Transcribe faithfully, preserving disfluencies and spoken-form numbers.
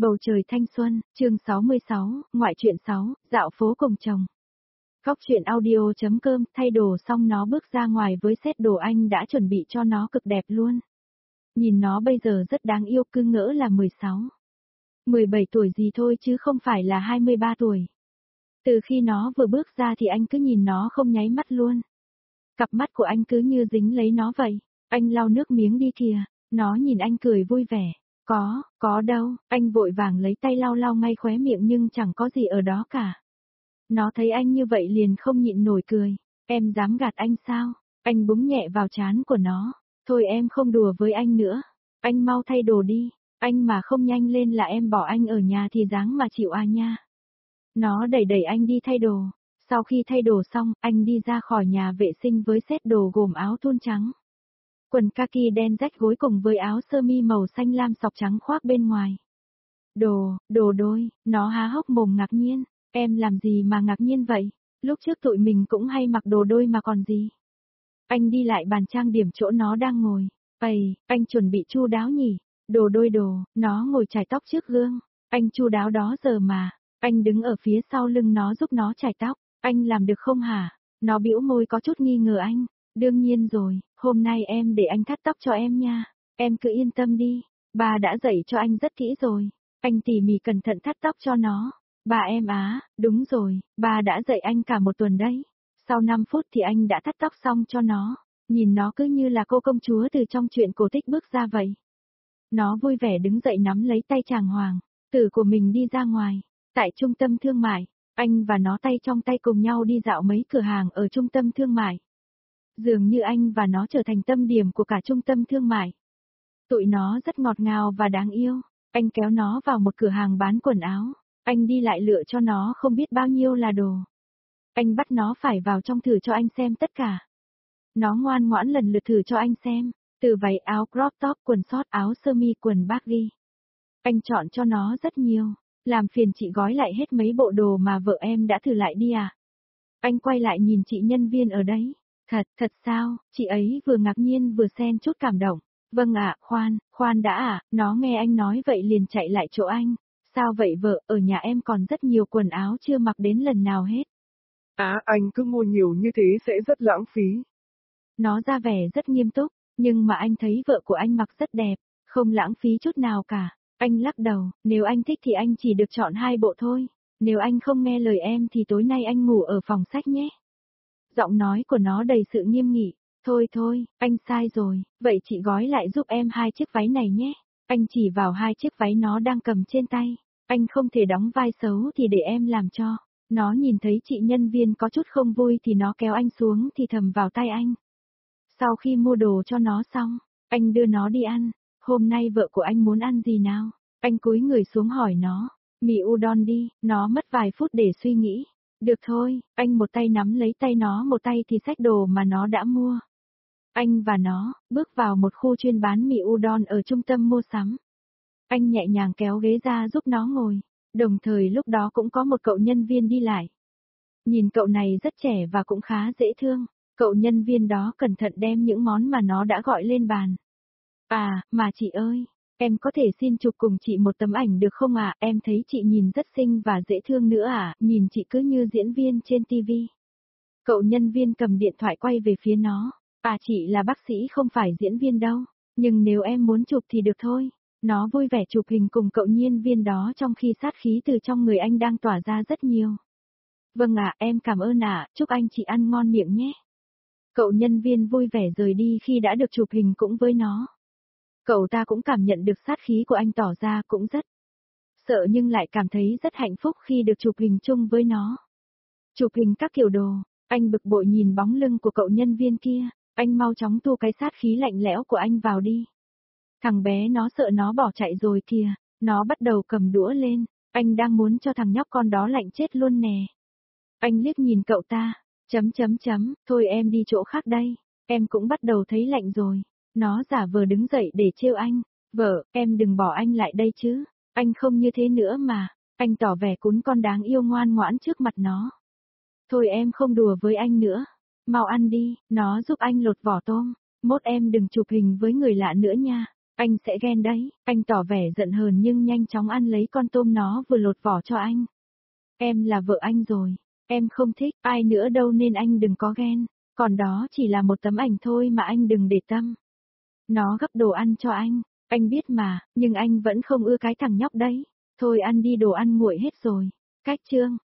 Bầu trời thanh xuân, chương sáu mươi sáu, ngoại truyện sáu, dạo phố cùng chồng. Góc truyện audio chấm com, thay đồ xong nó bước ra ngoài với set đồ anh đã chuẩn bị cho nó cực đẹp luôn. Nhìn nó bây giờ rất đáng yêu, cứ ngỡ là mười sáu. mười bảy tuổi gì thôi chứ không phải là hai mươi ba tuổi. Từ khi nó vừa bước ra thì anh cứ nhìn nó không nháy mắt luôn. Cặp mắt của anh cứ như dính lấy nó vậy. Anh lau nước miếng đi kìa, nó nhìn anh cười vui vẻ. Có, có đâu, anh vội vàng lấy tay lau lau ngay khóe miệng nhưng chẳng có gì ở đó cả. Nó thấy anh như vậy liền không nhịn nổi cười. Em dám gạt anh sao? Anh búng nhẹ vào trán của nó. Thôi em không đùa với anh nữa. Anh mau thay đồ đi. Anh mà không nhanh lên là em bỏ anh ở nhà thì dáng mà chịu à nha. Nó đẩy đẩy anh đi thay đồ. Sau khi thay đồ xong, anh đi ra khỏi nhà vệ sinh với set đồ gồm áo thun trắng, quần kaki đen rách gối cùng với áo sơ mi màu xanh lam sọc trắng khoác bên ngoài. Đồ, đồ đôi, nó há hốc mồm ngạc nhiên. Em làm gì mà ngạc nhiên vậy? Lúc trước tụi mình cũng hay mặc đồ đôi mà còn gì. Anh đi lại bàn trang điểm chỗ nó đang ngồi. Ây, anh chuẩn bị chu đáo nhỉ? Đồ đôi đồ, nó ngồi chải tóc trước gương. Anh chu đáo đó giờ mà. Anh đứng ở phía sau lưng nó giúp nó chải tóc. Anh làm được không hả? Nó bĩu môi có chút nghi ngờ anh. Đương nhiên rồi, hôm nay em để anh cắt tóc cho em nha. Em cứ yên tâm đi. Bà đã dạy cho anh rất kỹ rồi. Anh tỉ mỉ cẩn thận thắt tóc cho nó. Bà em á, đúng rồi, bà đã dạy anh cả một tuần đấy. Sau năm phút thì anh đã thắt tóc xong cho nó. Nhìn nó cứ như là cô công chúa từ trong truyện cổ tích bước ra vậy. Nó vui vẻ đứng dậy nắm lấy tay chàng hoàng tử của mình đi ra ngoài. Tại trung tâm thương mại, anh và nó tay trong tay cùng nhau đi dạo mấy cửa hàng ở trung tâm thương mại. Dường như anh và nó trở thành tâm điểm của cả trung tâm thương mại. Tụi nó rất ngọt ngào và đáng yêu. Anh kéo nó vào một cửa hàng bán quần áo. Anh đi lại lựa cho nó không biết bao nhiêu là đồ. Anh bắt nó phải vào trong thử cho anh xem tất cả. Nó ngoan ngoãn lần lượt thử cho anh xem. Từ váy áo crop top, quần short, áo sơ mi, quần baggy. Anh chọn cho nó rất nhiều. Làm phiền chị gói lại hết mấy bộ đồ mà vợ em đã thử lại đi à? Anh quay lại nhìn chị nhân viên ở đấy. Thật, thật sao? Chị ấy vừa ngạc nhiên vừa xen chút cảm động. Vâng ạ, khoan, khoan đã ạ, nó nghe anh nói vậy liền chạy lại chỗ anh. Sao vậy vợ, ở nhà em còn rất nhiều quần áo chưa mặc đến lần nào hết. À, anh cứ mua nhiều như thế sẽ rất lãng phí. Nó ra vẻ rất nghiêm túc, nhưng mà anh thấy vợ của anh mặc rất đẹp, không lãng phí chút nào cả. Anh lắc đầu, nếu anh thích thì anh chỉ được chọn hai bộ thôi. Nếu anh không nghe lời em thì tối nay anh ngủ ở phòng sách nhé. Giọng nói của nó đầy sự nghiêm nghị. Thôi thôi, anh sai rồi, vậy chị gói lại giúp em hai chiếc váy này nhé. Anh chỉ vào hai chiếc váy nó đang cầm trên tay. Anh không thể đóng vai xấu thì để em làm cho. Nó nhìn thấy chị nhân viên có chút không vui thì nó kéo anh xuống thì thầm vào tay anh. Sau khi mua đồ cho nó xong, anh đưa nó đi ăn. Hôm nay vợ của anh muốn ăn gì nào? Anh cúi người xuống hỏi nó. Mì udon đi, nó mất vài phút để suy nghĩ. Được thôi, anh một tay nắm lấy tay nó một tay thì xách đồ mà nó đã mua. Anh và nó, bước vào một khu chuyên bán mì udon ở trung tâm mua sắm. Anh nhẹ nhàng kéo ghế ra giúp nó ngồi, đồng thời lúc đó cũng có một cậu nhân viên đi lại. Nhìn cậu này rất trẻ và cũng khá dễ thương, cậu nhân viên đó cẩn thận đem những món mà nó đã gọi lên bàn. À, mà chị ơi, em có thể xin chụp cùng chị một tấm ảnh được không ạ? À? Em thấy chị nhìn rất xinh và dễ thương nữa à, nhìn chị cứ như diễn viên trên ti vi. Cậu nhân viên cầm điện thoại quay về phía nó. À chị là bác sĩ không phải diễn viên đâu, nhưng nếu em muốn chụp thì được thôi. Nó vui vẻ chụp hình cùng cậu nhân viên đó trong khi sát khí từ trong người anh đang tỏa ra rất nhiều. Vâng ạ, em cảm ơn ạ, chúc anh chị ăn ngon miệng nhé. Cậu nhân viên vui vẻ rời đi khi đã được chụp hình cũng với nó. Cậu ta cũng cảm nhận được sát khí của anh tỏ ra cũng rất sợ nhưng lại cảm thấy rất hạnh phúc khi được chụp hình chung với nó. Chụp hình các kiểu đồ, anh bực bội nhìn bóng lưng của cậu nhân viên kia. Anh mau chóng thu cái sát khí lạnh lẽo của anh vào đi. Thằng bé nó sợ nó bỏ chạy rồi kìa, nó bắt đầu cầm đũa lên, anh đang muốn cho thằng nhóc con đó lạnh chết luôn nè. Anh liếc nhìn cậu ta, chấm chấm chấm, thôi em đi chỗ khác đây, em cũng bắt đầu thấy lạnh rồi. Nó giả vờ đứng dậy để trêu anh, vợ, em đừng bỏ anh lại đây chứ, anh không như thế nữa mà, anh tỏ vẻ cún con đáng yêu ngoan ngoãn trước mặt nó. Thôi em không đùa với anh nữa. Mau ăn đi, nó giúp anh lột vỏ tôm, mốt em đừng chụp hình với người lạ nữa nha. Anh sẽ ghen đấy, anh tỏ vẻ giận hờn nhưng nhanh chóng ăn lấy con tôm nó vừa lột vỏ cho anh. Em là vợ anh rồi, em không thích ai nữa đâu nên anh đừng có ghen, còn đó chỉ là một tấm ảnh thôi mà anh đừng để tâm. Nó gấp đồ ăn cho anh, anh biết mà, nhưng anh vẫn không ưa cái thằng nhóc đấy. Thôi ăn đi, đồ ăn nguội hết rồi. Cách chương